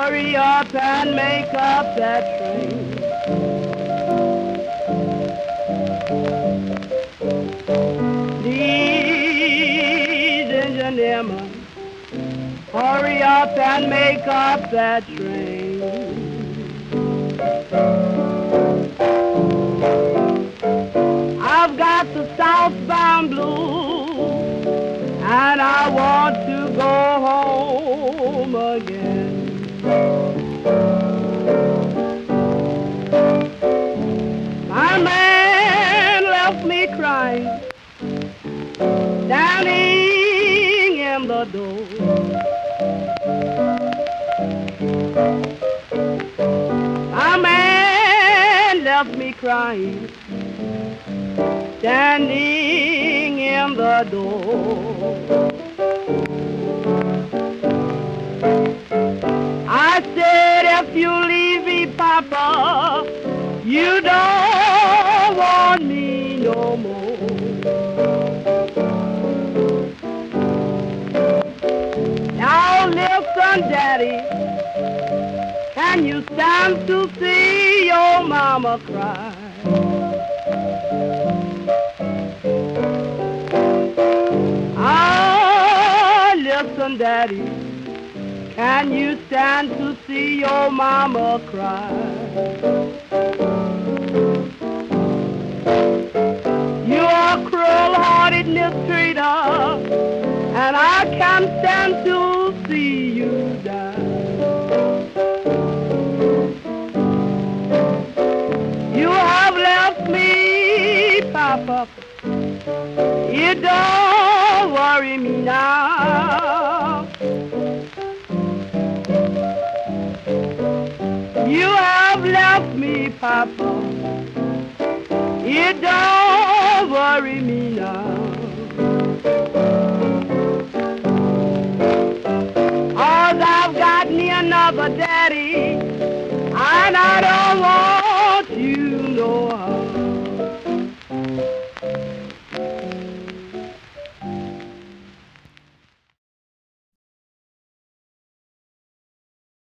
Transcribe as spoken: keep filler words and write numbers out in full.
Hurry up and make up that train. Please, engineerman, hurry up and make up that train. I've got the southbound blues, and I want to go home again. My man left me crying, standing in the door. My man left me crying, standing in the door. I said, if you leave me, Papa, you don't want me no more. Now listen, Daddy, can you stand to see your mama cry? Ah, listen, Daddy, can you stand to see your mama cry? You're a cruel-hearted mistreater, and I can't stand to see you die. You have left me, Papa. It don't worry me now. You have left me, Papa. It don't worry me now. Cause I've got me another daddy, and I don't want you no harm.